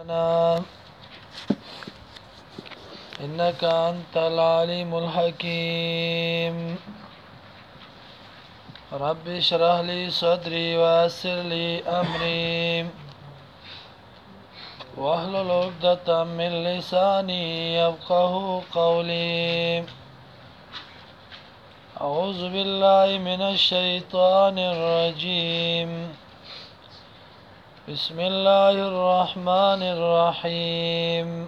أنا إنك أنت العليم الحكيم رب اشرح لي صدري ويسر لي أمري واحلل عقدة من لساني يفقه قولي أعوذ بالله من الشيطان الرجيم بسم الله الرحمن الرحيم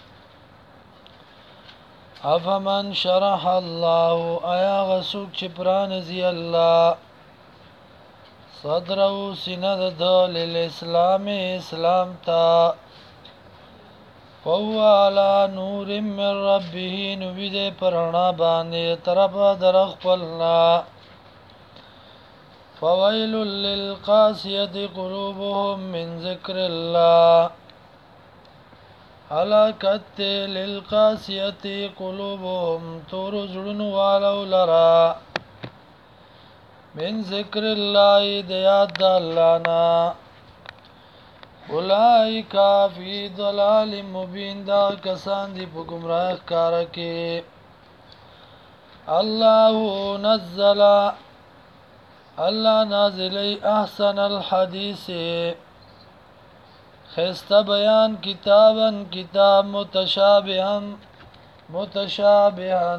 افمن شرح الله ایا غسوک چپران زی الله صدره سینه د للاسلام اسلام تا فهو على نور من ربه نوید پرانا باندې طرف در خپلنا فويل للقاسية قلوبهم من ذكر الله هلاكت للقاسية قلوبهم ترجلن ولو لرا من ذكر الله دياد دلانا أولئك في ضلال مبين دا کسان دی په گمراه کارکی الله نزل الله نازلی احسن الحدیث خست بیان کتاب متشابهن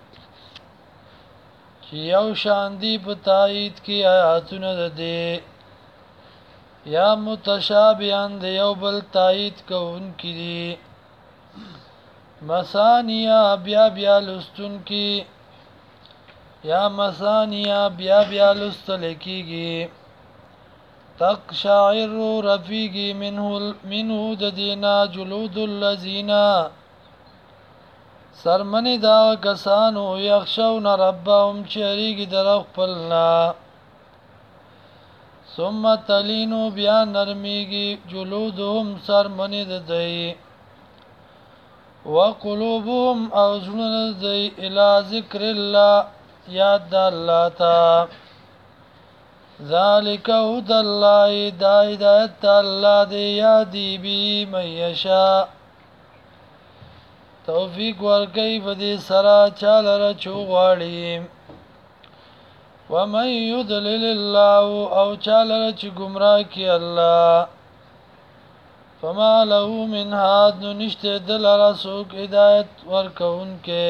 چی یو شاندی پتایید کی آیاتون ده یا متشابهن ده یو بل تایید کون کی دی مسانیا بیا لستون کی یا مسانیا بیا لستل کیگی تقشعر رفیگی منه ددینا جلود اللذین سرمن دا کسانو یخشون ربهم چهریگی درخ پلنا ثم تلینو بیا نرمیگی جلودهم سرمن ددی وقلوبهم اوزن ددی الى ذکر الله یاد دا اللہ تا ذالک هدى الله دا ہدایت تا اللہ دے یادی بی من یشا توفیق ورکی بدی سرا چالر چوغاڑی ومن یدلل اللہ او چالر چی گمراہ کی اللہ فما له من هاد نشت دل رسوک ہدایت ورکون کے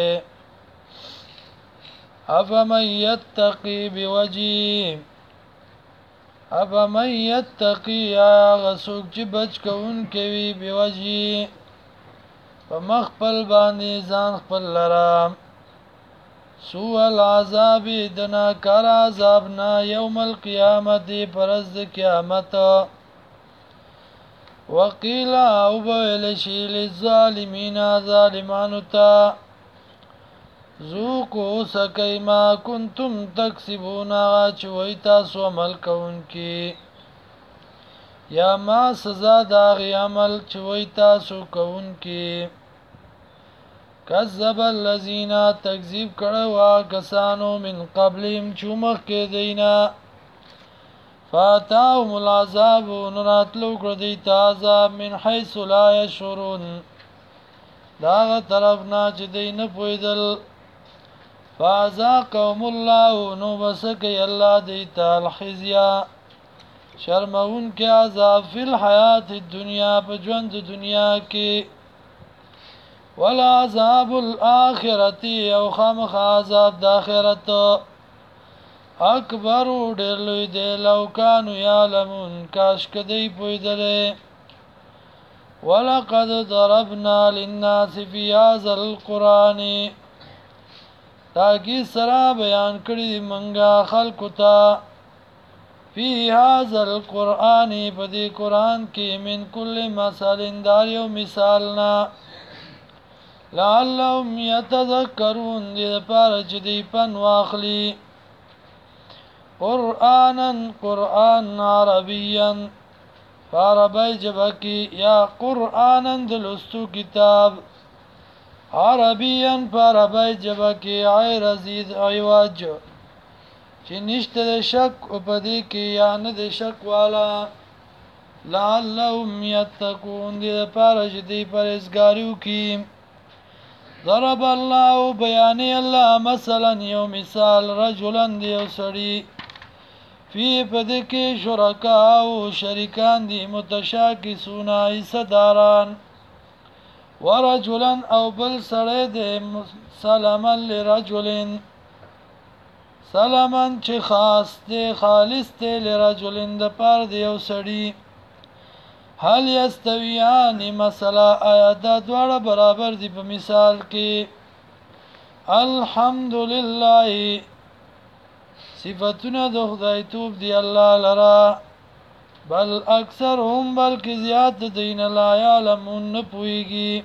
افمن یتقی بوجی افمن یتقی آیا غسوک چی بچ کون کوي بوجی فمخپل باندې ځان خپل لرام سوء العذاب دنا کار عذابنا یوم القیامت پرز قیامت وقیل او بویلشی للظالمین ظالمانو تا ذوقوا سکی ما کنتم تکسبون آغا چوئی تاسو عمل کون کی یا ما سزا داغی عمل چوئی تاسو کون کی کذب اللذین تکذیب کڑوا کسانو من قبلهم چومخ کے دینا فاتاهم العذاب نراتلو کردیت عذاب من حیث لا یشعرون داغ طرفنا چی دین پویدل فازاقهم الله نو بسکی اللہ دیتا الخزیا شرمون کے عذاب فی الحیات الدنیا پا جوند دنیا کی والعذاب الاخرتی او خامخ عذاب داخرت اکبر ډیر لوی دی لو کانو یعلمون کاش کدی پویدلے ولقد ضربنا للناس فی هذا القرآن تاکی سرا بیان کړی دی منگا خلقو تا فی هذا القرآن پدی قرآن کی من کل مثال داریو مثالنا لعلهم یتذکرون دی پارا چی دی پن واخلی قرآن عربیا فعربی جبکی یا قرآن دلستو کتاب عربیا فعربی جبکی غیر زید عواج چی نشت ده شک اپدی کی یا ند شک والا لعلهم یتقون دې لپاره چې دوی پرهیزګاري وکړي. ضرب الله بیانې الله مثلا یو مثال رجلا دی یو سړي فی پدې کې شرکا او شریکان دي متشاکسون ایصداران ورجلا او بل سړی دی سلما لرجل سلما چې خاص دی خالص دی لرجل د پاره دی یو سړي هل یستویان مثلا آیا دا دواړه برابر دي په مثال کې الحمدلله صفاتونه د خدای توب دی الله لرا بل اکثرهم بلکې زیات دین لا یعلمون نه پوهیږي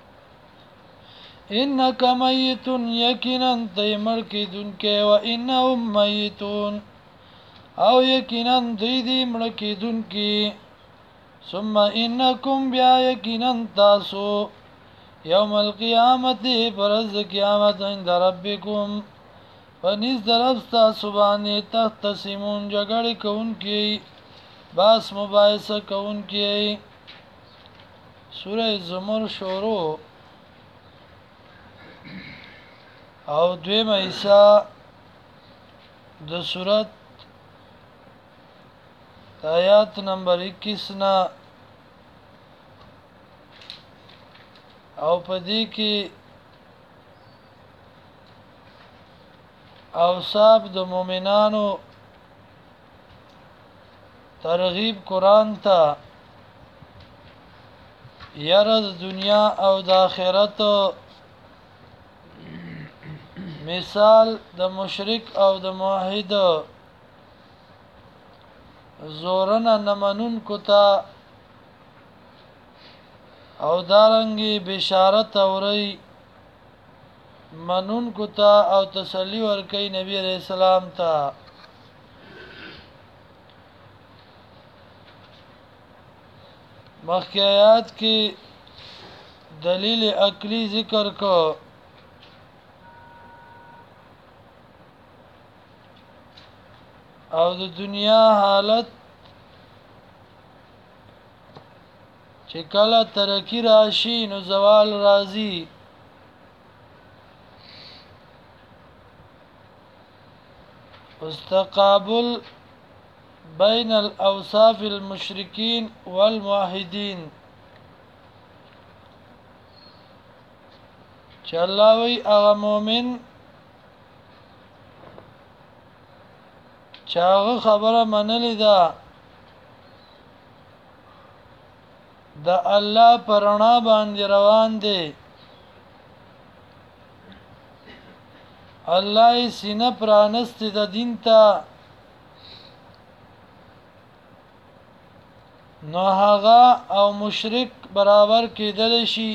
انک میت یقینا تیمر کی دن کې و انهم میتون او یقینا دوی دی مړ کی دن کې ثم انکم بیا یقینا تاسو یوم القیامت برز قیامت عند ربکم پنیز درفتا سبانی تختصمون جگڑی کون کی باس مباحثه کون کی سورہ زمر شروع او دویم ایسا د سورت آیات نمبر 21 نا او پدې کې اوصاف د مؤمنانو ترغیب قران ته یره د دنیا او د آخرت مثال د مشرک او د موحد زورنا نمنون کتا او دارنگی بشارت اوری منون کتا او تسلی ورکی نبی علیہ السلام تا مخی آیات کی دلیل عقلی ذکر کو او د دنیا حالت چې کله ترقی راشي نو زوال راځي استقابل بین الاوصاف المشرکین والموحدین چې الله وی هغه مؤمن چاغه خبره منلی ده د الله پرانا باندې روان دي الله سینه پرانست د دین ته نو هغه او مشرک برابر کېدل شي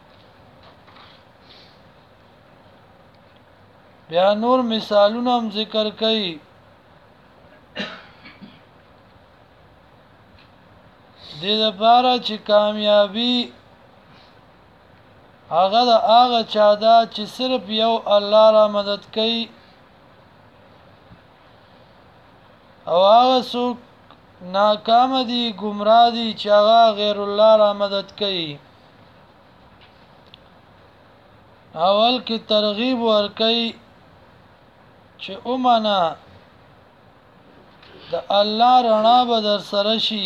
بیا نور مثالونه هم ذکر کړي دې لپاره چې کامیابی هغه د هغه چا ده چې صرف یو الله را مدد کوي او هغه څوک ناکام دي گمراه دي چې هغه غیر الله را مدد کوي اول کې ترغیب ورکوي چې اومنه د الله رڼا به در سره شي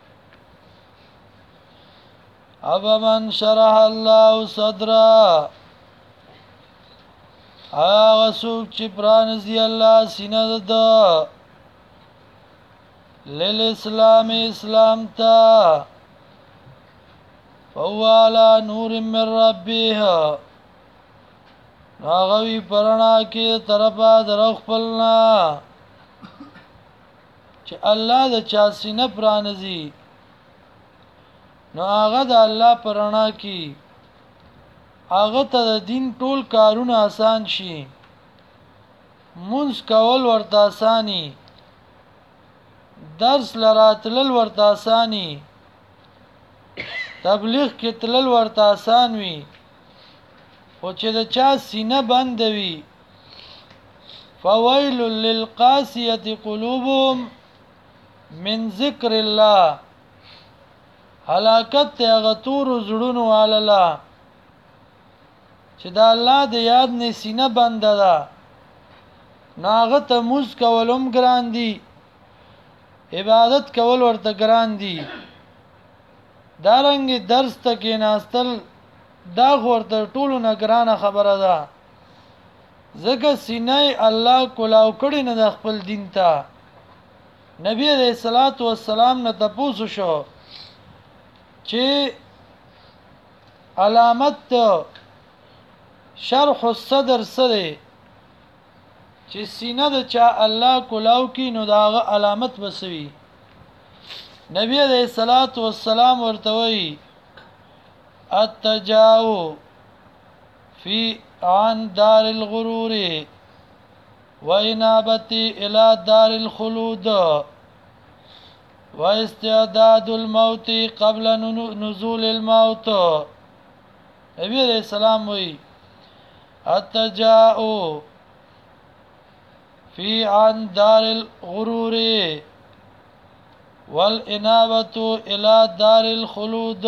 ابا من شرح الله صدرا هغه څوک چې پرانځي الله سینه ده للاسلام اسلام تا فهو على نور من ربه هغه پرانا کې طرفه در خپلنا چې الله د چا سینه پرانځي نو هغه د الله پرانا کی هغه ته د دین ټول کارونه آسان شي منځ کول ورته آسانی درس لراتلل ورته آسانی تبلیغ کې تلل ورته آسان وي او چې د چا سینه بند وي فویل للقاسیه قلوبهم من ذکر الله هلاکت ته غتور زړونو والا چې دا الله د یاد نه سینه بند ده ناغه ته موس کولم ګران دي عبادت کول ورته ګران دي دارنګ درس ته کې ناستل دا ورته ټولو نه ګرانه خبره ده زګه سینې الله کولاو کړي نه د خپل دین ته نبی علیہ الصلوۃ والسلام نه تاسو شو چې علامت شرح الصدر سره چې سینه د چا الله کولاو کی نو داغه علامت بسوي نبی علیہ الصلوۃ والسلام ورته وی التجاو فی عن دار الغرور وإنابتي إلى دار الخلود واستعداد الموت قبل نزول الموت نبی علیہ السلام وی التجاء في عن دار الغرور والإنابة إلى دار الخلود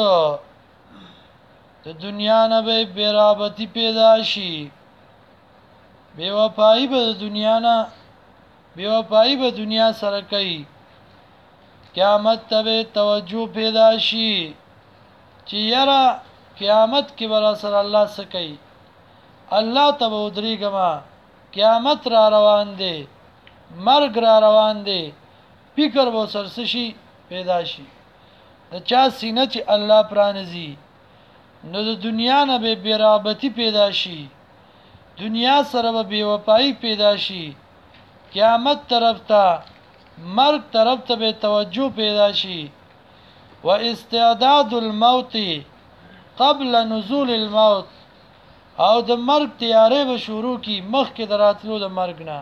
د دنیا نه به بیرابطی پیدا شي بے وفایی به دنیا نه بے وفایی به دنیا سره کوي قیامت ته توجه پیدا شي چې یاره قیامت کې بر سره الله سکی الله ته ودریګما قیامت را روان دی مرګ را روان دی فکر به سرسشي پیدا شي د چا سینه چې الله پرانځي نو د دنیا نه به بیرابطی پیدا شي دنیا سره به بے وفایی پیدا شي قیامت طرف ته مرګ طرف ته به توجه پیدا شي واستعداد الموت قبل نزول الموت او د مرګ تیارې به شروع کی مخکې دراتلو د مرګ نه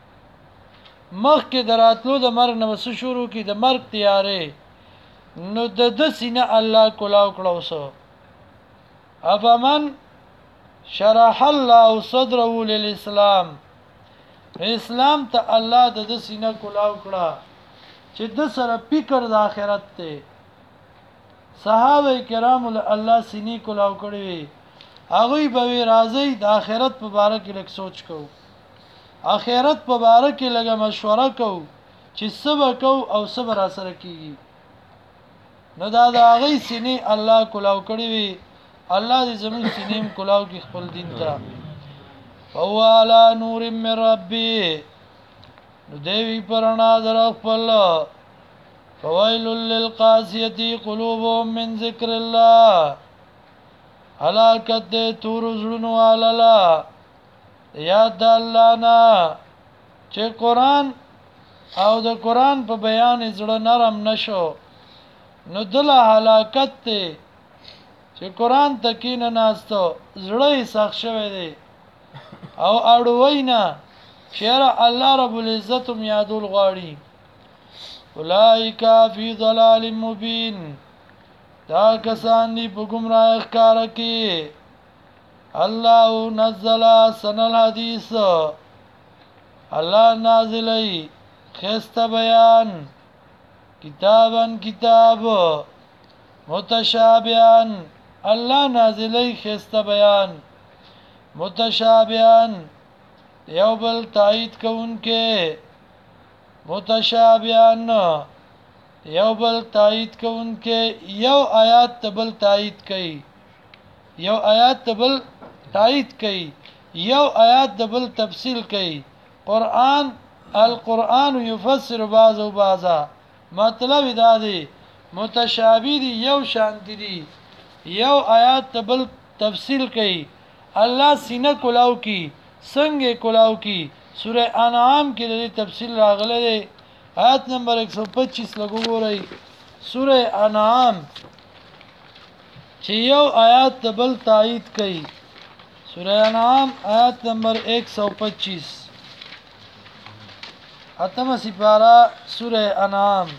مخکې دراتلو د مرګ نه وسو شروع کی د مرګ تیارې نو د سینه الله کولاو کړو سو افمن شرح الله صدره للاسلام اسلام ته الله د سینه کولاو کړه چې د سره فکر د آخرت ته صحابه کرام الله سینې کولاو کړی هغه به راځي د آخرت په اړه کې لږ سوچ کو آخرت په اړه کې لږه مشوره کو چې صبر کو او صبر سره کیږي نو دا د هغه سینې الله کولاو کړی وي الله دې زموږ سینې کولاو کې خپل دین ته او علی نور من ربی نو دیوی پرنا در خپل فویل للقاسیه قلوبهم من ذکر الله هلاکت دې تور زړونو والا یاد الله نه چې قران او د قران په بیان زړه نرم نشو نو دل هلاکت ته چې قران تکین ناستو زړه یې سخت شوی دی او اړوینا شعر الله رب العزت یادول غواړي اولئک فی ضلال مبین دا کسان دی په گمراه ښکار کې الله نزل سن الحدیث الله نازلی خسته بیان کتابن کتاب متشابهان الله نازلی خسته بیان متشابهان یو بل تایید کوونکې متشابهان یو بل تایید کوونکې یو آیات تبل تایید کوي یو آیات تبل تایید کوي یو آیات تبل تفصیل کوي القرآن یفسر بعضه بعضا مطلب دا دی متشابه دی یو شان دي یو آیات تبل تفصیل کوي الله سینه کولاو کی څنګه کولاو کی سوره انعام کې د تفصیل راغله دی آیت نمبر 125 لګو ګورئ سوره انعام چې یو آیات بل تایید کړي سوره انعام آیت نمبر 125 اتمه سپاره سوره انعام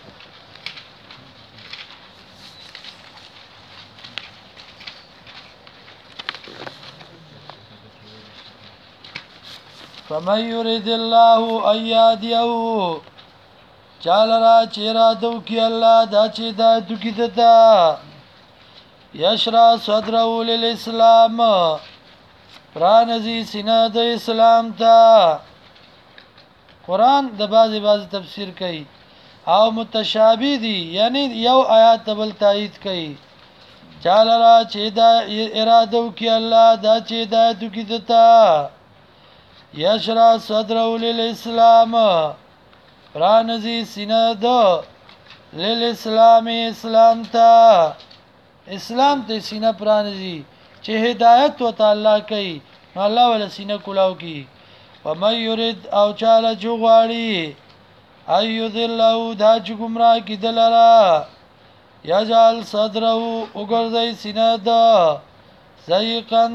فمن يريد الله ان يهديه چال را چیرا دو کی الله دا چې دا دکی دتا یشرح صدره للاسلام پرانځي سینه د اسلام ته. قران د بعضی تفسیر کوي او متشابه دي یعنی یو آیات بل تایید کوي. چاله را چې دا اراده وکي الله دا چې هدایت وکي دتا. یشرح صدره للاسلام پرانځي سینه د للاسلام اسلام ته. اسلام ته سینه پرانځي چې هدایت و تعالی کوي نو الله ول سینه کولاو کی. ومن يرد او چاله جوغاړي ايذلوا دا چې گمراه کیدلرا یجعل صدره وګرځي سینه ده زيقن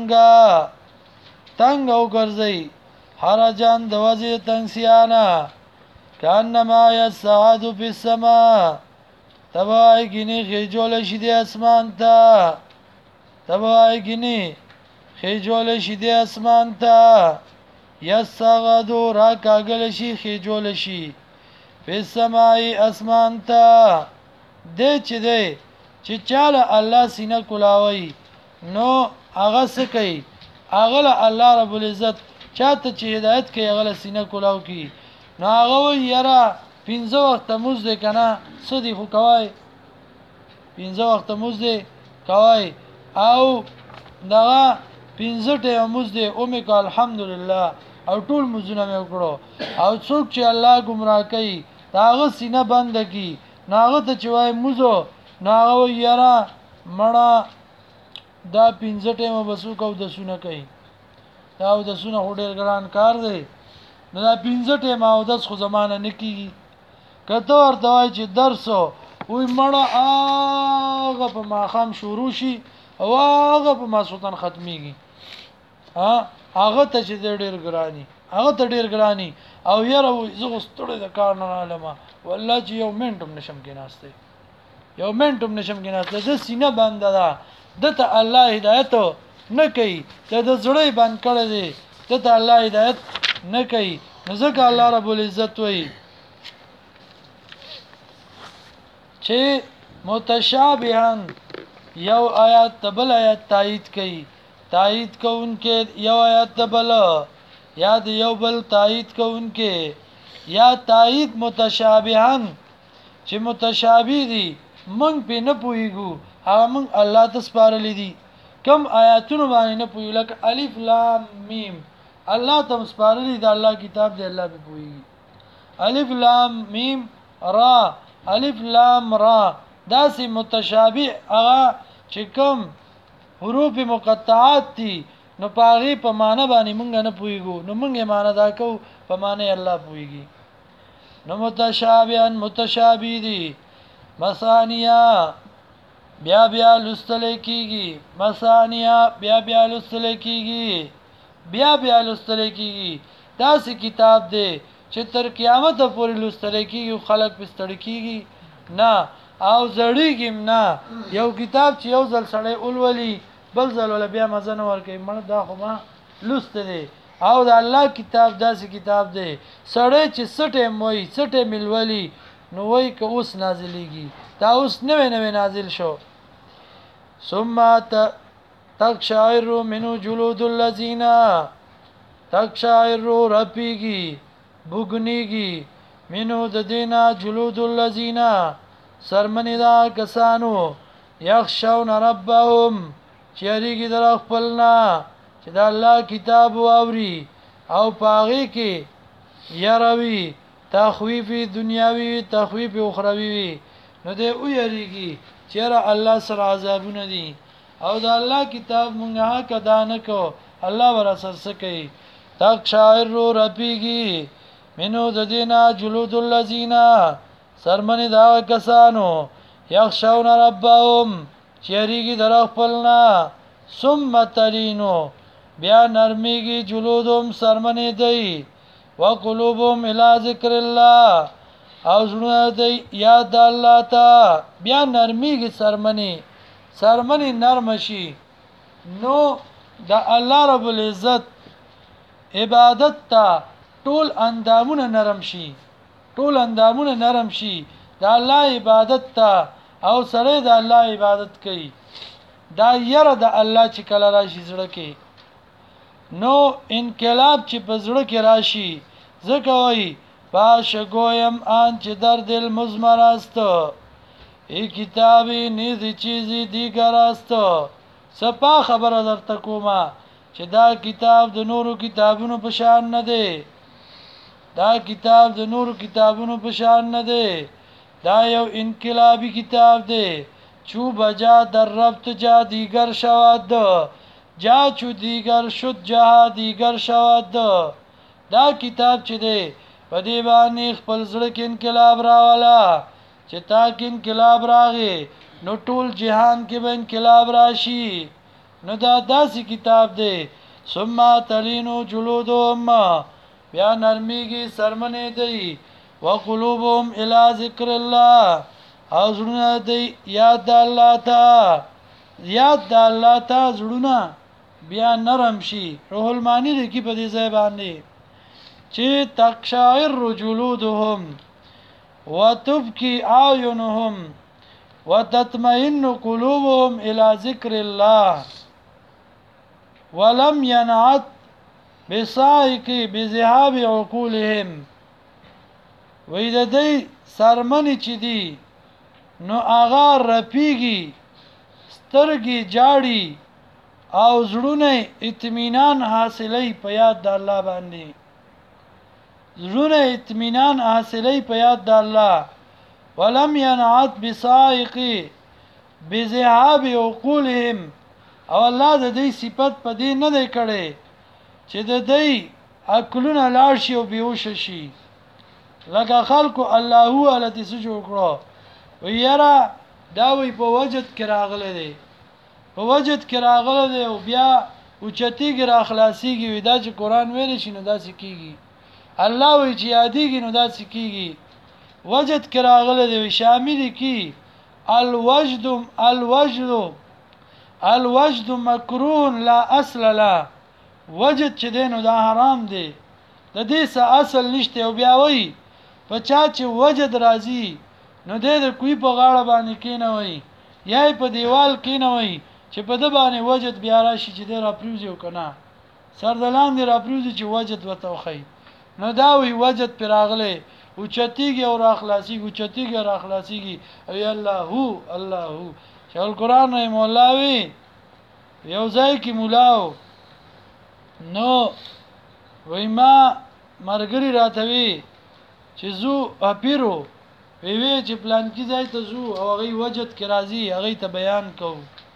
تنگ وګرځي حرجان د وځي تنگسیانا کانما يسعد في السماء تبای گینی خجول شدی اسمان تا. تبای گینی خجول شدی اسمان تا یسغدو را کاغل شي خجول شي په سماي اسمان تا. دې چې چاله الله سینه کولاوي نو هغه سکی هغه الله رب العزت چاته چې هدایت کوي هغه سینه کولاو کی نو هغه یرا 15 وخت موز دې کنه سدي خو کوي 15 وخت موز دې کوي او دغه 15 ټه موز دې اومه کو الحمدلله او ټول مزونه مې وکړو. او څوک چې الله گمراه کوي داغه سینه بند کی ناغه ته چوي موزو ناغه یرا مړه دا 15 ټه بسو کو د سونه کوي دا د سونه هډر ګران کار دی نو دا 15 ټه ما او د خو زمانه نکیږي. کته ورته وای چې درسو وای مړه هغه په ماخام شروع شي او هغه په ماسوتن ختميږي. هغه ته چې ډېر ګرانی او یاره زه غوستړې د کار نه علمه والله چې یو منټم نشم کې ناشته د سینه بند ده دته الله هدایت نه کوي د زړې بند کړی دی دته الله هدایت نه کوي. ځکه الله رب العزت وایي چې متشابهان یو آیات تبل آیات تایید کوونکې یو آیات تبل یا د یو بل تایید کوونکې یا تایید متشابهان چې متشابه دي مونږ په نه پويګو هغه مونږ الله تسپارلې دي. کم آیاتونه باندې نه پوي لکه الف لام میم الله تم سپارلې د الله کتاب دی الله په پويږي. الف لام میم را الف لام را داسې متشابه هغه چې کوم حروف مقطعات دي نو پاغي په معنا باندې مونږ نه پويګو نو مونږه معنا دا کو په معنی الله پويږي. نو متشابه دي مثانیا بیا لستل کیږي مثانیا بیا لستل کیږي داسې کتاب دی چې تر قیامت پورې لستل کیږي خلق پستړ کیږي نه او زړیږم نه. یو کتاب چې یو ځل سړی اولولي بل ځل ول بیا مزه نه ورکوي مړ دا خو ما لست دی او د الله کتاب داسې کتاب دی سړی چې سټه موي سټه ملولي نو وای که اوس نازلېږي دا اوس نوې نازل شو. ثم تقشعر منه جلود الذين تقشعر ربيږي بوګنيږي منه د دینا جلود الذين سرمنی دا کسانو یخشون ربهم چیریږي در خپلنا چې دا الله کتاب واوري او پاغي کې يروي تخويف دنیاوي تخويف اخروی نو دې او یریږي چیرې الله سره عذابونه دي او دا الله کتاب مونږه کدا نه کو الله ور سر سکی. تک شاعر رو رپیږي منو د دینا جلود الذین سرمنی دا کسانو یخشون ربهم چیریږي در خپلنا ثم تلینو بیا نرمیږي جلودهم سرمنی دی وقلوبهم الى ذکر الله او زړه دی یاد الله ته بیا نرمیږي سرمنی نرم شي نو د الله رب العزت عبادت ته ټول اندامونه نرم شي د الله عبادت ته او سره د الله عبادت کوي دا یره د الله چې کله راشي زړه کې نو انقلاب چې په زړه کې راشي ځکه وایي باش گویم آن چې در دل مزمر است ای کتابی نیز چیزی دیگر است سپا خبره درته کومه چې دا کتاب د نورو کتابونو په شان نه دی دا کتاب د نورو کتابونو په شان نه دی دا یو انقلابی کتاب دی چو بجا در ربط جا دیگر شود جا چو دیگر شد جا دیگر شود دا کتاب چې دی په دې باندې خپل زړه کې انقلاب راواله چې تا کې انقلاب راغی نو ټول جهان کې به انقلاب راشي نو دا داسې کتاب دی ثم تلینو جلودهم بیا نرمیږي سرمنې دی وقلوبهم الى ذکر الله او زړونه دی یاد د الله ته یاد د الله ته زړونه بیا نرم شي روح المانی دی کی په دې ځای باندې چې تقشعر جلودهم وتبكي اعينهم وتطمئن قلوبهم الى ذكر الله ولم ينعت بسائق بذهاب عقولهم وإذا دې سرمنې چې دي نو اغا رپیږي سترګې جاړي او زړونه اطمینان حاصلې په یاد د الله باندې زړونه اطمینان حاصلې په یاد د الله ولم ينعت بسائق بذهاب عقولهم او الله د دې صفت په دې نه دی کړي چې د دې عقلونه لاړ شي او بیهوش شي لکه خلکو الله هو الذي سجوکړو ویرا دا وی په وجد کې راغله دی په وجد کې راغله دی او بیا اوچتیږي را خلاصيږي ودا چې قران ویل شي نو دا سکیږي الله وی چې یادېږي نو دا سکیږي وجد کې راغله دی شامل کی الوجد مکروه لا اصل لا وجد چې دینو دا حرام دی د دې څه اصل نشته او بیا وی په چا چې وجد راځي نو دې د کوی په غاړه باندې کینوي یا په دیوال کینوي چې په د باندې وجد بیا راشي چې دې را پروزي وکنه سردلان دې را پروزي چې وجد وتوخی نو دا وی وجد پر راغله او چتیږي او اخلاصي او چتیږي او اخلاصيږي ای الله هو شال قران نه مولاوي یو ځای کې مولاو نو وای ما مرګري راتوي چې زو اپیرو وی چې پلان کې ځای ته زو او هغه وجد کې راځي هغه ته بیان کو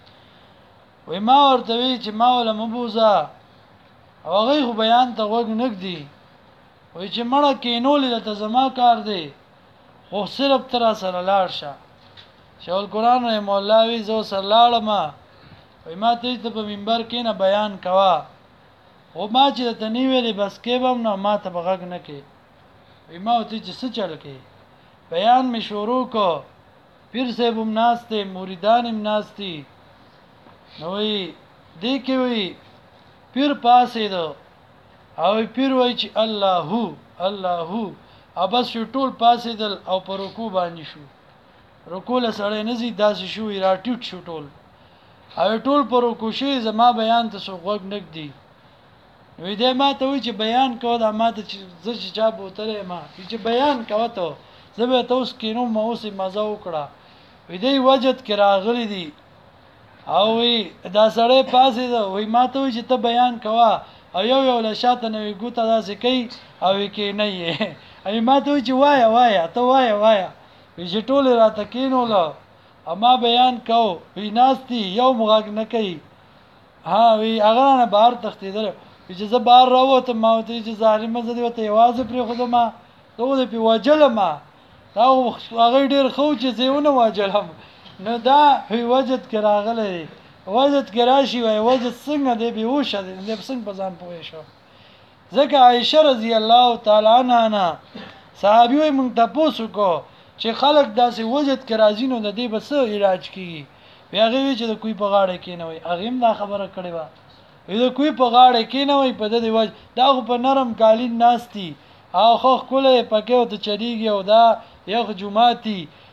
وای ما ورته وی چې ما ولا مبوزا او هغه خو بیان ته وګ نګدي وای چې مړه کینول ته زما کار دی خو صرف تر سره لاړ شه شول قران نه مولاوي زو سره لاړم وای ما ته په منبر کې نه بیان کوا او ما چې ته نی ویلې بس کېبم نو ما ته بغږ نه کې وای ما ته چې څه چل کې بیان می شروع کو پیر صاحب هم ناشته مریدان هم ناشتي نو وی دې کې وی پیر پاسې دو او پیر وای چې الله هو ابس ټول پاسې دل او پر رکوع باندې شو رکوع له سړی نزي داسې شو راټیټ شو ټول او ټول پر رکوع شي زما بیان ته سو غوږ نک دی وې دې ما ته وی چې بیان کو دا ما ته چې چا بوتره ما چې بیان کو ته زبې ته اوس کینو مو اوس مزه وکړه وې دې وجد کې راغلي دي او وی دا سړی پاسې دا وې ما ته وی چې ته بیان کوا او یو له شاته نوې ګوته داسې کوي او کې نه یې ای ما ته وی چې وایا ته وایا وی ټول راته کینول اما بیان کو وی ناشتي یو مغاګ نه کوي ها وی هغه نه بهر تختیدل چې زه بهر راوته ما ته چې ظالم زدي وته یوازې پر خودما ته په وجلم دا هغه ډیر خو چې زیونه واجلم نو دا هی وجد کراغله وجد کراشي وای وجد څنګه دی به وشه دی څنګه په ځان پوي شو ځکه عائشه رضی الله تعالی عنها صحابي وي مونږ تاسو کو چې خلک داسې وجد کرازي نو د دې بس علاج کیږي هغه وی چې د کوی په غاړه کې نه وي هغه هم دا خبره کړې و د کوی په غاړه کې نه وي په دې وجه دا په نرم قالین ناشتي او خو کوله پکې او ته چریږي او دا یو جمعاتي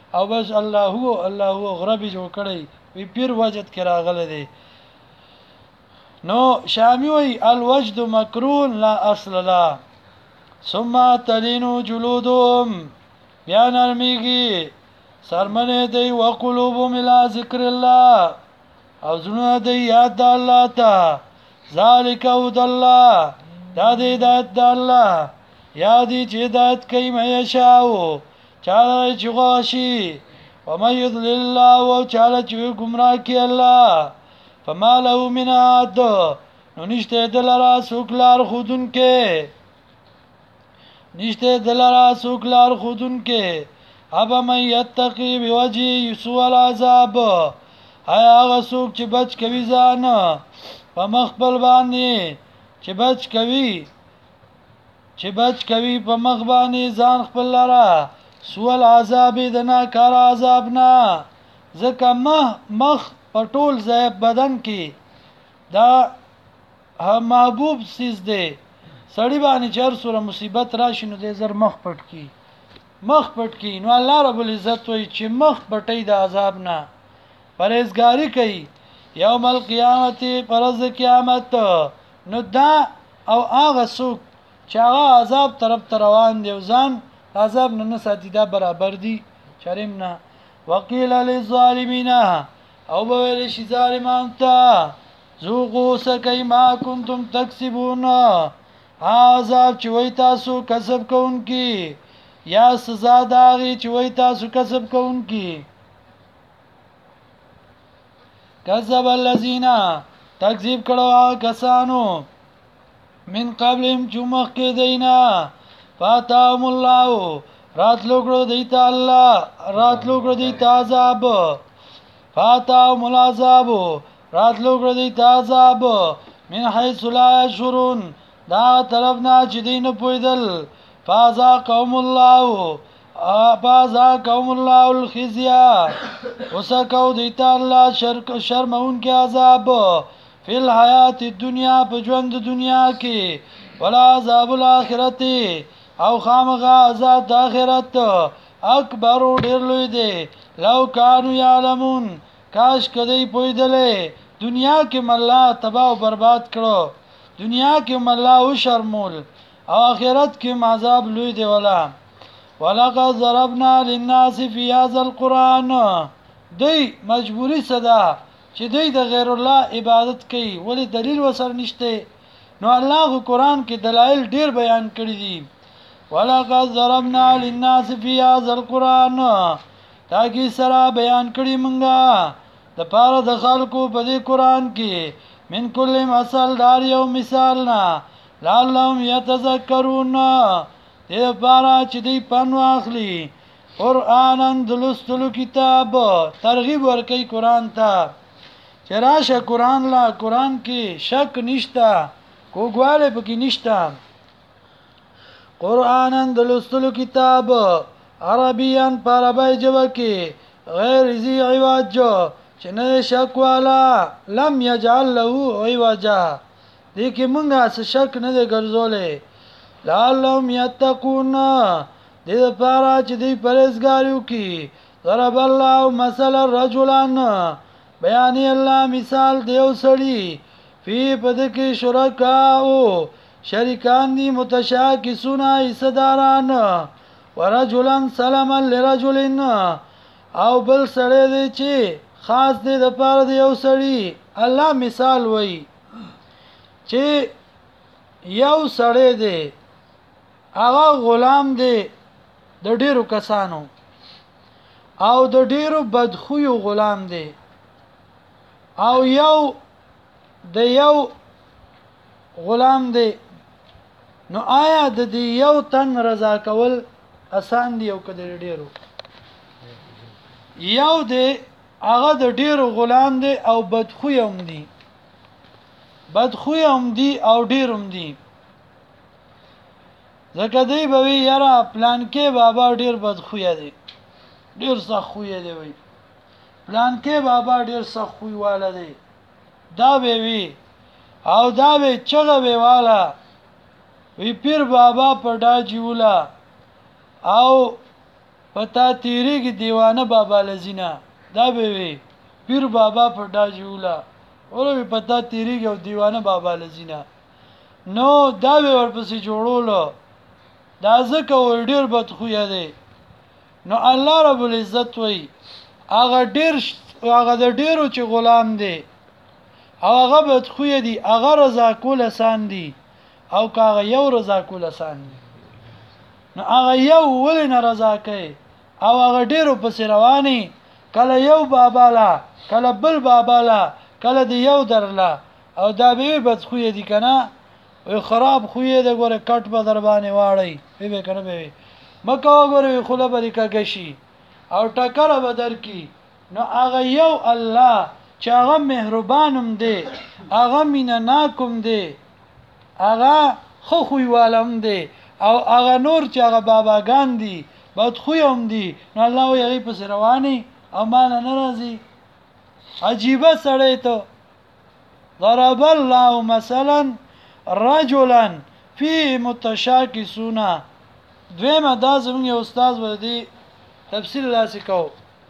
او بس الله هو غربي جوړ کړی وی پیر وجد کې راغله دی نو شامی وی الوجد مکرون لا اصل لا ثم تلینو جلودهم بیا نرمیږي سرمنه دی وقلوبهم الى ذکر الله او زړه دی یاد د الله ته ذالک هدى الله دا دی هدایت د الله یادی چې هدایت کوي مې شاو چاله چې غواشي ومن يضلل الله وچاله چې گمراه کی الله فما له من عاد نو نشته دلرا سوکلار خودن کې نشته دلرا سوکلار خودن کې ابا من یتقی بوجه یسوع العذاب آیا هغه څوک چې بچ کوي ځان په مخبل باندې چې بچ کوي په مخ باندې ځان خپل لره سوء العذاب د ناکار عذاب نه ځکه مخ په ټول ځای بدن کې دا محبوب سیز دی سړی باندې چر سره مصیبت راشي نو د زر مخ پټ کی نو الله رب العزت وایي چې مخ پټي د عذاب نه پرهیزګاری کوي یوم القیامت پرز قیامت نو دا او هغه څوک چې هغه عذاب طرف ته روان دی ځان عذاب نه ساتي دا برابر دي شرم نه وقیل للظالمین او به ویل شي ظالمان ته ذوقوا سکای ما کنتم تکسبون عذاب چې وای تاسو کسب کوونکی یا سزا داغي چې وای تاسو کسب کوونکی کذب الذین تکذیب کړه کسانو من قبلهم جمخ کې دینا فاتهم الله راتلو کړه دیتا الله راتلو کړه دیتا عذاب فاتهم العذاب راتلو کړه دیتا عذاب من حيث لا يشعرون دا طرف نه چې دین پویدل فازا قوم الله الخزي وسکو دیتا الله شرمون کې عذاب فی الحیات الدنیا په ژوند دنیا کې ولا عذاب الاخرت او خامغه عذاب د آخرت اکبر ډیر لوی دی لو کانوا یعلمون کاش کدی پویدلې دنیا کې مله تباہ او برباد کړو دنیا کې مله او شرمول او آخرت کې عذاب لوی دی ولقد ضربنا للناس في هذا القرآن دی مجبوری صدا چې دوی د غیر الله عبادت کوي ولی دلیل وسر نشته نو الله قرآن کې دلایل ډیر بیان کړی دي ولقد ضربنا للناس في هذا القرآن تاکي سره بیان کړی مونږه د پاره د خلکو په دې قرآن کې من کل مثال دار یو مثال نه لعلهم يتذكرون دې پاره چې دې پنو اخلي قرآنن دلستلو کتاب ترغیب ورکي قرآن ته چراشه قرآن کې شک نشتا کوګواله پکې نشتا قرآنن دلستلو کتاب عربیان پر عربی جبه کې غیر ذی عوج چې نه شک والا لم یجعل له عوجا دې کې مونږه څه شک نه دی ګرځولې لعلهم یتقون دې لپاره چې دې پرهیزګاریو کې ضرب الله مثلا رجلان بیان الله مثال دیو سړی فی پد کې شرکاو شریکان دي متشاکسون ایصداران ورجلن سلما لرجلن او بل سړی دی چې خاص دی د پاره دی یو سړی الله مثال وای چې یو سړی دی هغه غلام دی د ډیرو کسانو او د ډیرو بدخویو غلام دی او یو غلام دی نو آیا د دې یو تن رضا کول آسان دی او کده ډیرو یو دی هغه د ډیرو غلام دی او بدخوی هم دی او ډیر هم دی ځکه دی به وی یاره پلان کې بابا ډیر بدخوی دی ډیر سخت خوی دی وی پلان کې بابا ډیر سخت خوی والا دی دا به وی او دا به چغه به والا وی پیر بابا په ډاجی ولا او پتا تیریږي دیوانه بابا لزینا دا به وي پیر بابا پټا جوړه اورو پتا تیریږي او دیوانه بابا لزینا نو دا به ورپسې جوړولو دا ځکه ور ډیر بد خو دی نو الله رب العزت وای هغه د ډیرو چې غلام دی او هغه بد خو دی هغه رضا کول آسان دی او کاغه یو رضا کول آسان دی نو هغه یو ولې نه رضا کوي او هغه ډیرو پس رواني کله یو بابا لا کله بل بابا لا کله دی یو درلا او دا به بد خو دی کنه وي خراب خوې د ګوره کټ په دربانې واړی به کنه به مکه ګوره خله به کګشي او ټکر به درکی نو هغه یو الله چې هغه مهربانم دی هغه مینا ناکم دی هغه خو خوې والم دی او هغه نور چې هغه باباګان دي بد خوې هم دي نو الله یې په رواني او مان ناراضي عجیبه سړی ته ضرب الله مثلا رجلا فی متشاکسون دویمه دا زمونږ یو استاد ودی تفصیل لاسې کو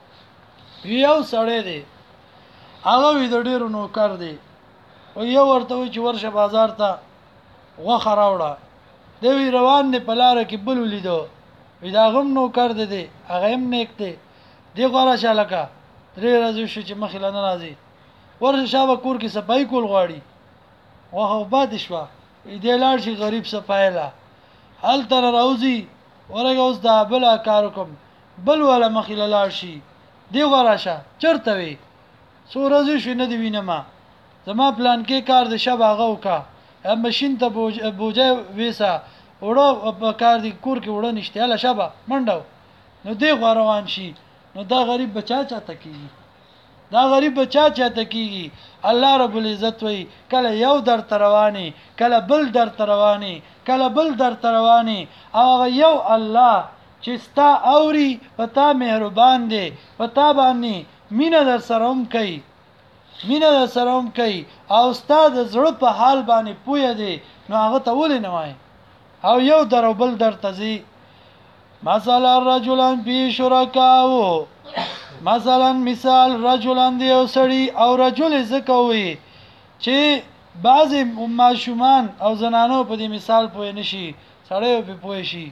یو سړی دی هغه وی د ډیرو نوکر دی او یو ورته وی چې ورشه بازار ته غوښه راوړه دی روان دی په لاره کې بل ولیدو وی دا غم نوکر دی هغه هم نیک دی دی غواړه شالکه درې ورځې شو چې مخې له نه راځي ورشه شابه کور کې صفایي کول غواړي واه باد شوا دې لاړ شي غریب صفایلا حال تر راوځي ورګه اوس دا بل کار کوم بل ولا مخې له لاړ شي دی غواړه چرته وي سورځ شو نه دی وینما زما پلان کې کار د شب هغه وکا ماشين ته بوجه ویسا وړو په کار دی کور کې وړو نشته اله شبا منډو نو دی غوروان شي نو دا غریب بچا چاته کیږي دا غریب بچا چاته کیږي الله رب العزت وی کله یو در تروانی کله بل در تروانی کله بل در تروانی او یو الله چې ستا اوري پتا مهربان دی پتا باندې مینه در سروم کوي مینه در سروم کوي او استاد زړه په حال باندې پوی دی نو هغه ته ولې نه وای او یو در بل در تزي مثلا رجلان بي شرکاو مثلا مثال رجلان دی او سړی او رجل زکوي چې بعضی ماشومان او زنانو په دې مثال پوی نشي سړی په پوی شي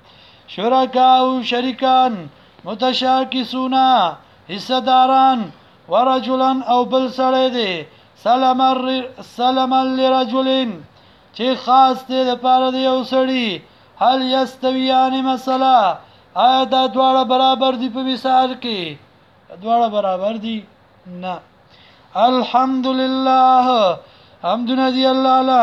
شرکاو شریکان متشاکسونا حصداران ورجلان او بل سړی دی سلام لرجلین چې خاص دی د پاره دی او سړی هل یستویان مثلا آیا دا دواړه برابر دي په مثال کې دواړه برابر دي نه الحمدلله حمدنا دی الله لا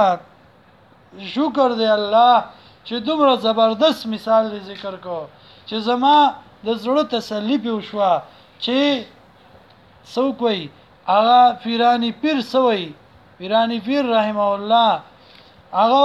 شکر دی الله چې دومره زبردست مثال ذکر کو چې زما د زړه تسلی په وشوا چې څوک وي هغه پیرانی پیر سوی پیرانی پیر رحمه الله هغه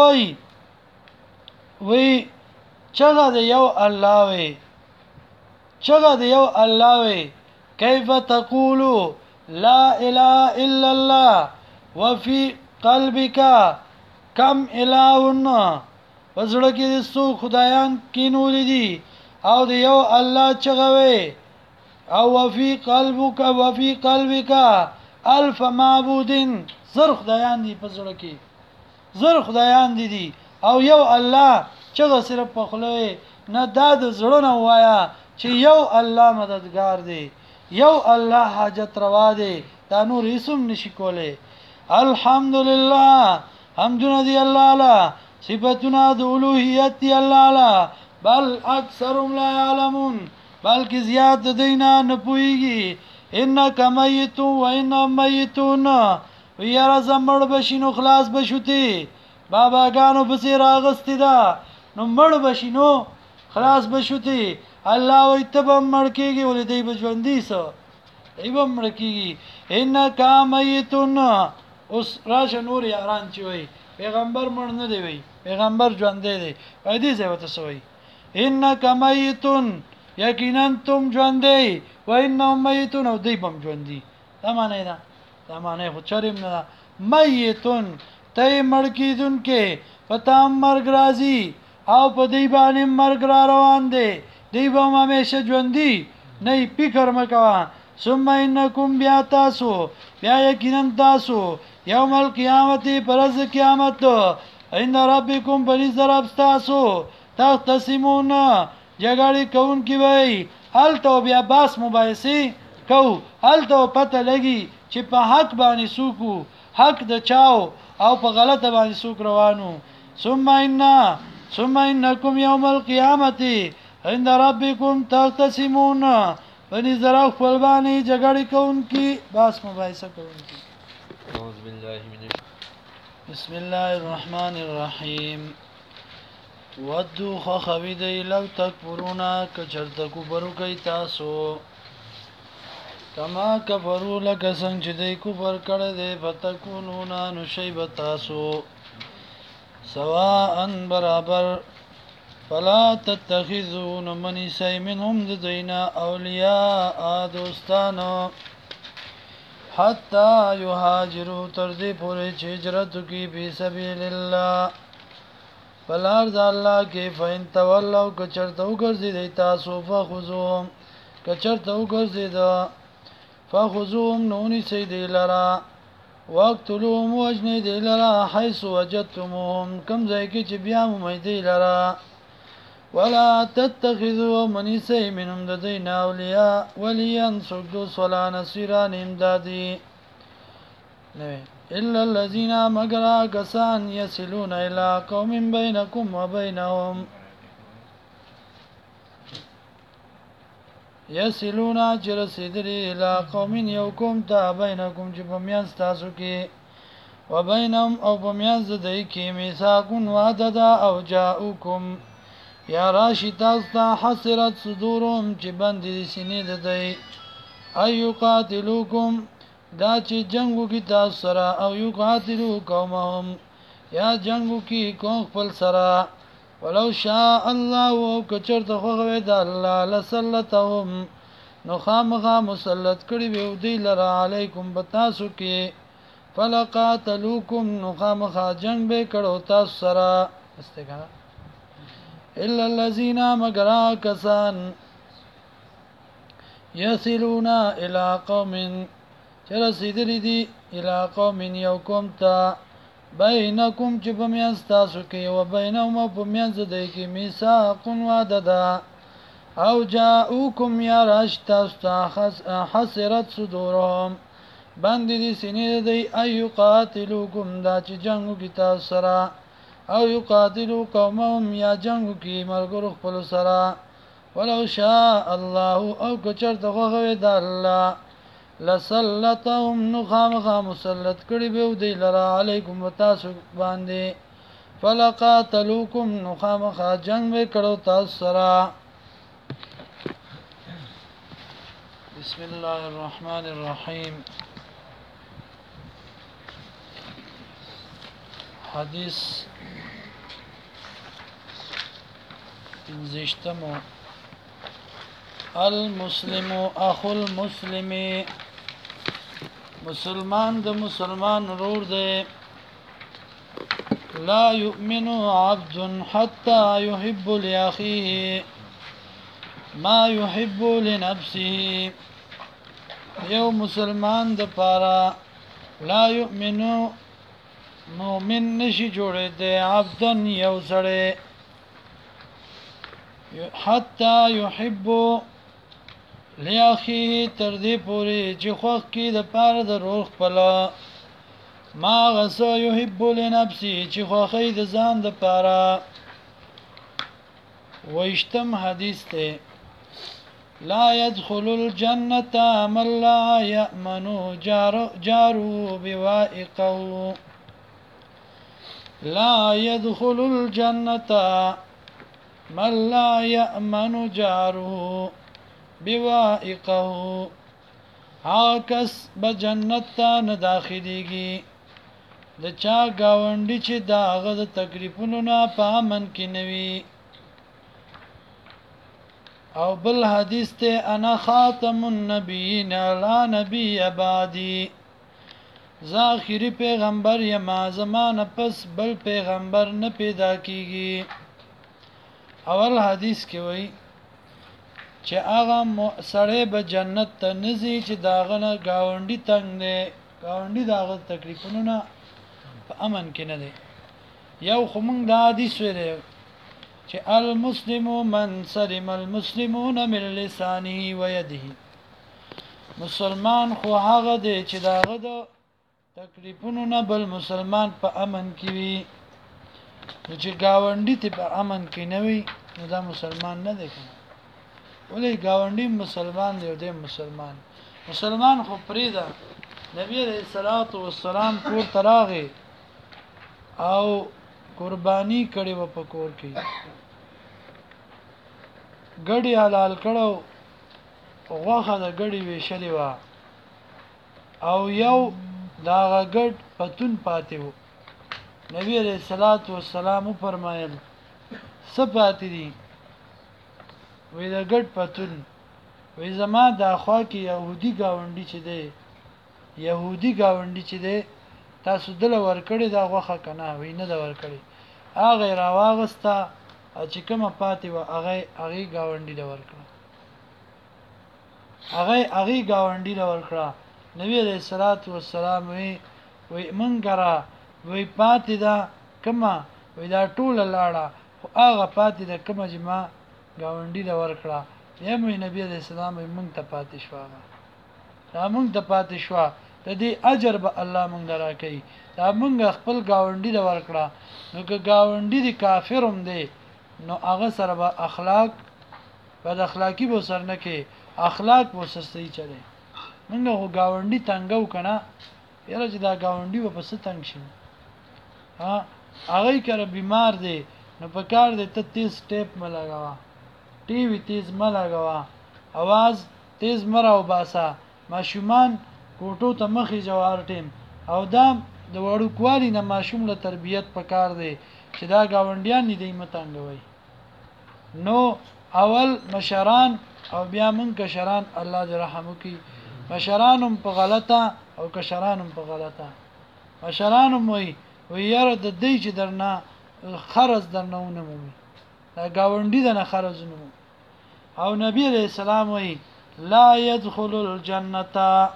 وی چغه د یو الله وی چغه د یو الله وی کیف تقول لا اله الا الله وفي قلبك كم اله وزړه کې څو خدایان کینول دي او د یو الله چغه وی او وفي قلبك الف معبود زر خدایان دي په زړه کې زر خدایان دي او یو الله چغه صرف په خلوي نه داد زړه نه وایا چې یو الله مددگار دی یو الله حاجت روا دی دا نور اسم نشي کوله الحمدلله حمدنا دی الله لا صفاتنا د اولوہیت دی الله لا بل اکثرهم لا يعلمون بلکې زیات دینا نه پويږي انک میت و ان میتون ویرا زمړ بشینو خلاص بشوتی بابا غانو پسې راغستی دا نو مړ بشینو خلاص بشوتی الله وي تبم مړ کېږي ولې دی بجوندې سو دی بم مړ کېږي انک میتون اوس راشه نور یاران چی وي پیغمبر مړ نه دی وي پیغمبر ژوندې دی دې ځای وته سوې انک میتون یقینا تم ژوندې و انهم میتون او دی بم ژوندې دا معنی دا دا معنی خو چریم نه میتون ته مړ کیدون کې پتا مرګ راځي او په دی باندې مرګ را روان دی دی به همیشه ژوندي نه فکر مکوه ثم انکم بیا تاسو بیا یقینا تاسو یوم القیامت پرز قیامت عند ربکم پنځ رب تاسو تختصمون جګړې کون کی وای حل تو بیا باس مباحثه کو حل تو پته لګي چې په حق باندې سوکو حق د چاو او په غلطه باندې سوک روانو ثم انکم یوم القیامت عند ربکم تختصمون بني زرا خپل باندې جګړې کوونکی باس مباحثه کوونکی اعوذ بالله من بسم الله الرحمن الرحیم ودو خخوید لو تکفرون کچرت کفرو کوي تاسو کما کفرو لکه څنګه چې دوی کفر کړی دی فتکونون نشیب تاسو سواء برابر فلا تتخذون من سي منهم ددينا اولیاء دوستانو حتى يهاجروا تردی پوری چه هجرت کی فی سبیل الله فلارد الله کې فین تولوا کچرتو ګرځي دی تاسو فخذوهم کچرتو ګرځي دا فخذوهم نونی سیدی لرا وقتلوهم وجنی دی لرا حيث وجدتموهم کم ځای کې چې بیا ممیدی لرا ولا تتخذوا من سي منهم ددين أولياء وليا سجدوا صلاة نصيران امدادي إلا الذين مقرا قسان يصلون إلى قوم بينكم وبينهم يصلون جرسدري إلى قوم يوكم تا بينكم جبميان ستاسوكي وبينهم أو بميان زديكي ميثاق وعددا أو جاءوكم یا راشی تاستا حسرت صدورهم چې بند دي سینې د دی ایو قاتلوکم دا چې جنگو کی تاسو سره او یو قاتلو قومهم یا جنگو کی قوم خپل سره ولو شاء الله کچرته خوغه د الله لسلتهم نو خامخا مسلط کړي وي دی لرا علیکم بتاسو کې فلقاتلوکم نو خامخا جنگ به کړو تاسو سره استګا إلا الذين مقرا كسان يصلون إلى قوم چرسیدلی دی إلى قوم يوكم تا بينكم چې په میانځ تاسو کې او بینهم په میانځ دی کې میثاق وعده او جاءوكم یا راش تاسو ته حسرت صدورهم باندې دي سینې دی ايو قاتلوکم دا چې جنگو کې تاسو سره او یقاتلوا قومهم یا جنگو کی مرګرو خپل سره ولو شاء الله او کچرته خوغه د الله لسلطهم نخامخا مسلط کړي به دی لرا علیکم وتاسو باندې فلقاتلوکم نخامخا جنگ به کړو تاسو سره بسم الله الرحمن الرحیم حدیث انزشتمو المسلم اخو المسلم مسلمان د مسلمان ورور دی لا يؤمن عبد حتى يحب لاخيه ما يحب لنفسه یو مسلمان د پاره لا يؤمن مؤمن نشي جوړه دی عبدن یو سره حتى يحب لاخيه تر دې پوري چې خوښ کی د پاره د روح خپل ما غسو يحب لنفسه چې خوښي د ځان د پاره ويشتم حدیث ته لا يدخل الجنة من لا يأمن جاره بوائقه لا يدخل الجنة من لا يأمن جاره بوائقه هاکس بجنت ته نه داخليږي د چا گاونډي چې داغه د تکلیفونو نه په امن کې نوي او بل حدیث ته انا خاتم النبیین لا نبی بعدی ذاخری پیغمبر یما زمانه پس بل پیغمبر نه پیدا کیږي اول حدیث کې وای چې هغه سړی به جنت ته نزي چې داغه نه گاونډي تنگ دی گاونډي داغه تکلیفونو نه په امن کې نه دی یو خو موږ دا حدیث ویلو چې المسلم من سلم المسلمون من لسانه ويده مسلمان خو هغه دی چې داغه د تکلیفونو نه بل مسلمان په امن کې وي چې گاونډي ته په امن کې نه وي نو دا مسلمان نه دی کنه ولې گاونډي مسلمان دی او د مسلمان خو پریدا نبی علیہ الصلوۃ والسلام کور تراغه او قربانی کړي و په کور کې ګډي حلال کړو غوخه د ګډي ویشلې وا او یو دا ګډ پتون پاتې وو نبی علیہ الصلوۃ والسلام فرمایل صفات دي وې دا ګډ پتون وې زما د اخوا کې يهودي گاونډي چې دی يهودي گاونډي چې دی تاسو دل ورکړی دا غوخه کنه وې نه دا ورکړی هغه راواغستا چې کومه پاتې و هغه گاونډي دا ورکړه هغه گاونډي دا ورکړه نبی علیہ الصلوۃ والسلام وې منګرا وې پاتې دا کما وې دا ټول لاړه خو هغه پاتې دا کما چې ما گاونډي دا ورکړه یم نبی علیہ السلام موږ ته پاتې شو دا موږ ته پاتې شو د دې اجر به الله موږ راکړي دا موږ خپل گاونډي دا ورکړه نو که گاونډي دی کافرم دی نو هغه سره به اخلاق بد اخلاقی به سر نه کې اخلاق به سستي چره موږ هو گاونډي تنګو کنه یره چې دا گاونډي په څه تنګ شي ها هغه کړه بیمار دی نو په کار دی ته تیز ټیپ ملګوا ټي وي تیز ملګوا आवाज تیز مراو باسا ماشومان کوټو ته مخې جوار ټیم او دا د وړو کوالي نه ماشوم له تربيت پکار دی چې دا گاونډیان نه دی متنګوي نو اول مشران او بیا من کشران الله دې رحم وکي مشرانم په غلطه او کشرانم په غلطه مشرانم وي یاره د دې چې درنه خرز درنهونه مومي دا گاونډي دنه خرز نو او نبی علیہ السلام وی لا يدخل الجنه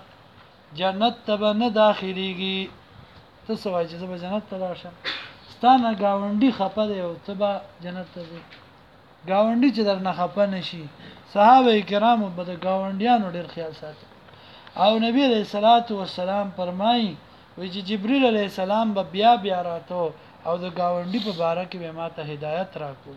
جنت ته نه داخليږي ته سوای چې به جنت ته راشم ستانه گاونډي خپه دی او ته به جنت ته ځې گاونډي چې درنه خپه نشي صحابه کرامو به د گاونډیانو ډیر خیال ساتي او نبی علیہ الصلوۃ والسلام فرمایي وی چې جبرئیل علیہ السلام به بیا راتو او د گاونډي په باره کې به ماته هدایت راکول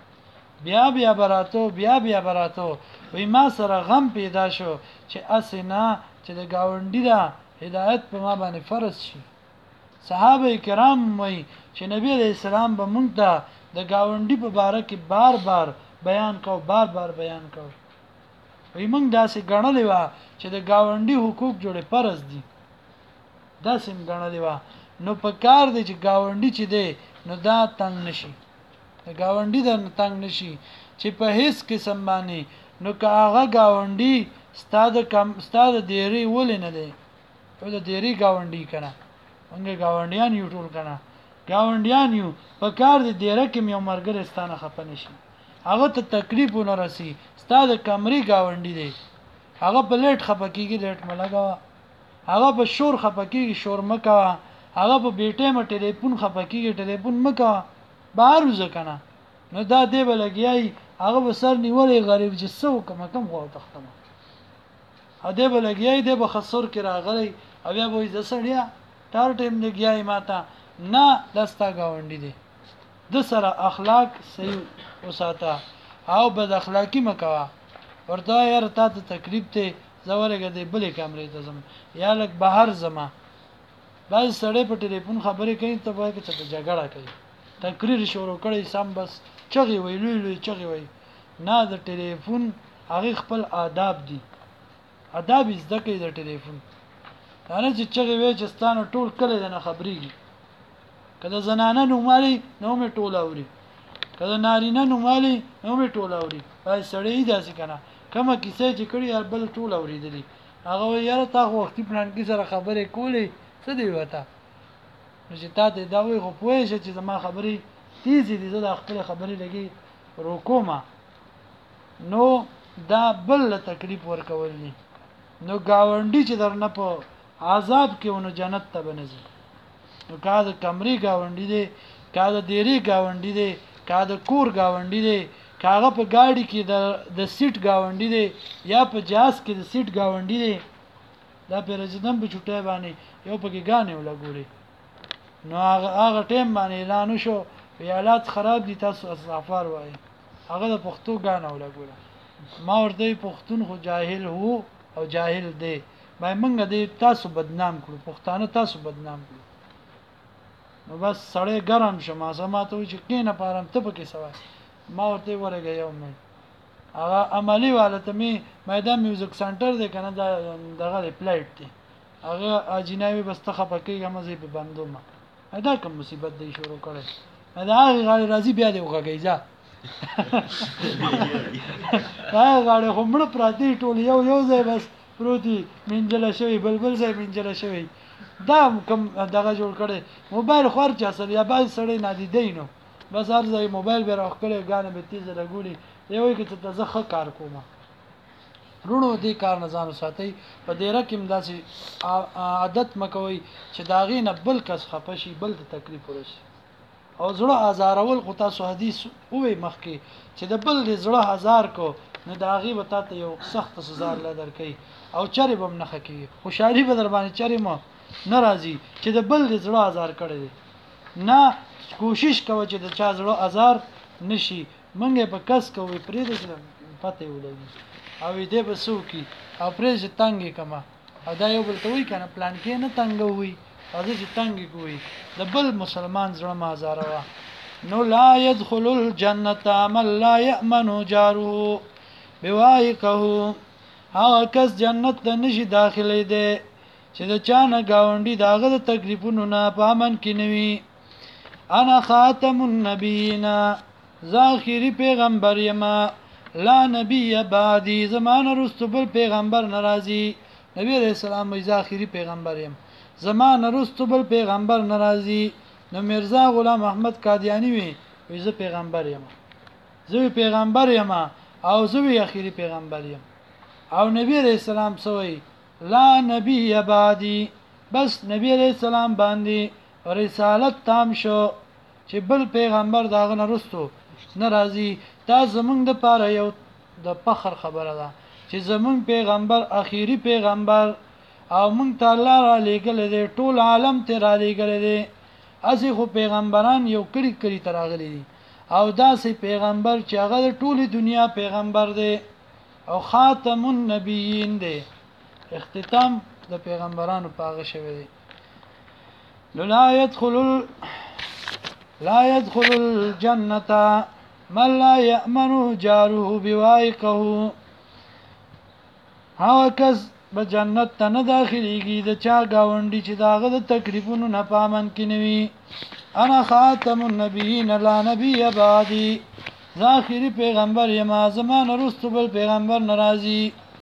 بیا براتو وی ما سره غم پیدا شو چې اسنه چې د گاونډي دا هدایت په ما باندې فرض شي صحابه کرام وی چې نبی علیہ السلام به مونږ ته د گاونډي په باره کې بار بیان کو وی مونږ داسې غنلې و چې د گاونډي حقوق جوړه فرض دي داسې غنلې و نو په کار دی چې گاونډي چې دی نو دا تنگ نشي د گاونډي د تنگ نشي چې په هیڅ قسم باندې نو که هغه گاونډي ستاد دیری ولې نه دی او د دیری گاونډي کنه موږ گاونډیان یو ټول کنه گاونډیان یو په کار دی دیره کې یو مرګرستانه خپه نشي هغه ته تکلیف نه رسی ستاد کمرې گاونډي دی هغه په لیټ خپه کیږي لیټ ملګا هغه په شور خپه کیږي شور مکا هغه په بیٹه م ټلیفون خپه کیږي ټلیفون مکا بهر وځکنه نو دا دی بلګیای هغه وسر نیولې غریب چې سو کم غو تختمه ا دې بلګیای دې بخسر کې راغلی او بیا وې د سړیا ټار ټیم لګیای ماته نه دستا گاونډي دي د سره اخلاق صحیح وساته او بد اخلاقی مکوا ورته یار ته تکلیف ته زورګه دې بلې کمرې ته زم یا لک بهر زما بعض سړی په ټلیفون خبرې کوي ته وایي چې جګړه کوي تقریر شروع کړي سم بس چغي ویلوي چغي وی نه د ټلیفون هغه خپل آداب دي آداب زده کوي د ټلیفون دا چې چغي وی چې ستانه ټول کله نه خبريږي کله زنانه نو مالي نو می ټول اوري کله نارینه نو مالي نو می ټول اوري پای سړی داسې کنه کما کیسه چې کړي بل ټول اوریدلی هغه یاره تا وختي پلان کې سره خبرې کولې څه دی وته چې تا ته دا وی خو پوهې چې زما خبرې تیزی دي زه د خپل خبرې لګي روکوما نو دا بل تکلیف ورکول دي نو گاونډي چې درنه په عذاب کې ونو جنت ته بنځي نو کا د کمرې گاونډي دی کا د دیری گاونډي دی کا د کور گاونډي دی کاغه په گاډي کې د سیټ گاونډي دی یا په جاز کې د سیټ گاونډي دی دا په رجدم په چټه باندې یو پکې غانې ولګولې نو هغه ټیم باندې اعلان شو حالات خراب دي تاسو استغفار وایي هغه د پښتو غانې ولګوله ما ورته پښتون خو جاهل هو او جاهل دی مې منګه دی تاسو بدنام کړو پښتانه تاسو بدنام کړو نو بس سړی ګرم شمه سماته چې کینه پارم ته پکې سوای ما ورته ورګه یو مې هغه عملی والته می میدان میوزیک سنټر دی کنه دغه پلیټ دی هغه اجنبي بس ته خپکیږه مزه په بندو ما دا کوم مصیبت دی شروع کړي دا هغه غاړي راځي بیا دی وګیځه دا غاړي همړ پراتی ټول یو ځای بس پروتي منجله شوی بلبل ځای منجله شوی دا کوم دغه جوړ کړي موبایل خورچ اصل یا بای سړی نادي دینو بس هر ځای موبایل به راخ کړي غانه به تیز لګولي یوه کې ته زه ښه کار کوم رونو دې کار نه ځانو ساتي په دې رقم داسې عادت مکوي چې داغې نه بل کس خپشي بل ته تکلیف ورشي او زړه ازارول خو تاسو حدیث وې مخکې چې د بل زړه هزار کو نه داغې به تاسو یو سخت سزا الله درکې او چرې بم نه خکې خوشحالي به در باندې چرې مو ناراضي چې د بل زړه هزار کړي نه کوشش کوي چې د چا زړه هزار نشي منګه په کس کوي پرې د پته ولګي او دې بسو کی او پرې چې تنګي کما ادا یو بل ته وی کنه پلان کې نه تنګ وي او چې تنګي کوي د بل مسلمان زړه مازاره وا نو لا يدخل الجنه من لا يامن جاره بوایقه هغه کس جنت ته نشي داخلي دي چې د چا نه گاونډي داغه د تکلیفونو نه پامن کې نوي انا خاتم النبیین ذاخری پیغمبر یما لا نبی بعدی زمان رستو بل پیغمبر ناراضی نبی علیہ السلام وی ذاخری پیغمبر یم زمان رستو بل پیغمبر ناراضی نو مرزا غلام احمد قادیانی وی زه پیغمبر یم زه پیغمبر یم او زه اخیری پیغمبر یم او نبی علیہ السلام سوی لا نبی بعدی بس نبی علیہ السلام باندې رسالت تام شو چې بل پیغمبر داغه نرستو ناراضي دا زمونږ د پاره یو د فخر خبره ده چې زمونږ پیغمبر اخیری پیغمبر او مونږ تعالی را لېګل دي ټول عالم ته را لېګل دي اسی خو پیغمبران یو کړي تراغلي دي او داسې پیغمبر چې هغه د ټولي دنیا پیغمبر دی او خاتم النبیین دی اختتام د پیغمبرانو پاغه شوی دی لا يدخل الجنة من لا يأمن جاره بوائقه هاو کس به جنت ته نه داخليږي د چا گاونډي چې داغه د تکلیفونو نه پامن کینوي انا خاتم النبیین لا نبی بعدی ذاخری پیغمبر یما زمان رستو بل پیغمبر ناراضي